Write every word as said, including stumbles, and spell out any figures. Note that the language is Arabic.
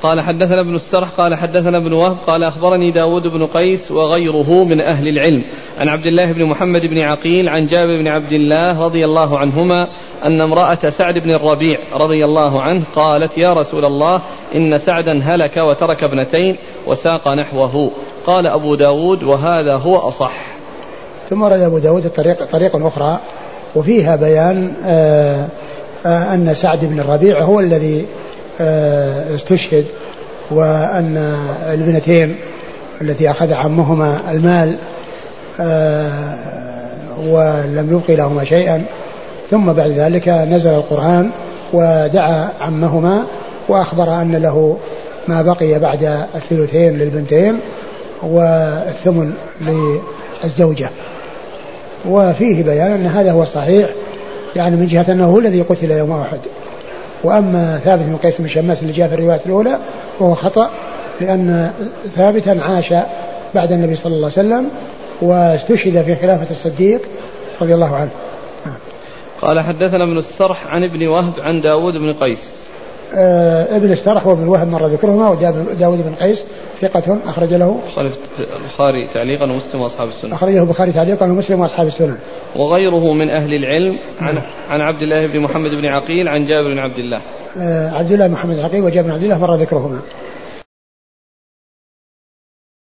قال حدثنا ابن السرح قال حدثنا ابن وهب قال أخبرني داود بن قيس وغيره من أهل العلم عن عبد الله بن محمد بن عقيل عن جابر بن عبد الله رضي الله عنهما أن امرأة سعد بن الربيع رضي الله عنه قالت يا رسول الله إن سعدا هلك وترك ابنتين وساق نحوه. قال أبو داود وهذا هو أصح. ثم ورد أبو داود الطريق طريق أخرى وفيها بيان آآ آآ أن سعد بن الربيع هو الذي استشهد وأن الابنتين التي أخذ عمهما المال ولم يبقي لهما شيئا، ثم بعد ذلك نزل القرآن ودعا عمهما وأخبر أن له ما بقي بعد الثلثين للبنتين والثمن للزوجة. وفيه بيان أن هذا هو الصحيح، يعني من جهة أنه هو الذي قتل يوم أحد. وأما ثابت بن قيس بن شماس اللي جاء في الرواية الأولى وهو خطأ، لأن ثابتا عاش بعد النبي صلى الله عليه وسلم واستشهد في خلافة الصديق رضي الله عنه. قال حدثنا ابن السرح عن ابن وهب عن داود بن قيس. آه ابن السرح وابن وهب مر ذكرهما، وداود بن قيس ثقة أخرج له البخاري تعليقا ومسلم وأصحاب السنة. أخرجه البخاري تعليقا ومسلم وأصحاب السنة. وغيره من أهل العلم عن, عن عبد الله بن محمد بن عقيل عن جابر بن عبد الله. آه عبد الله بن محمد بن عقيل وجابر بن عبد الله مر ذكرهما.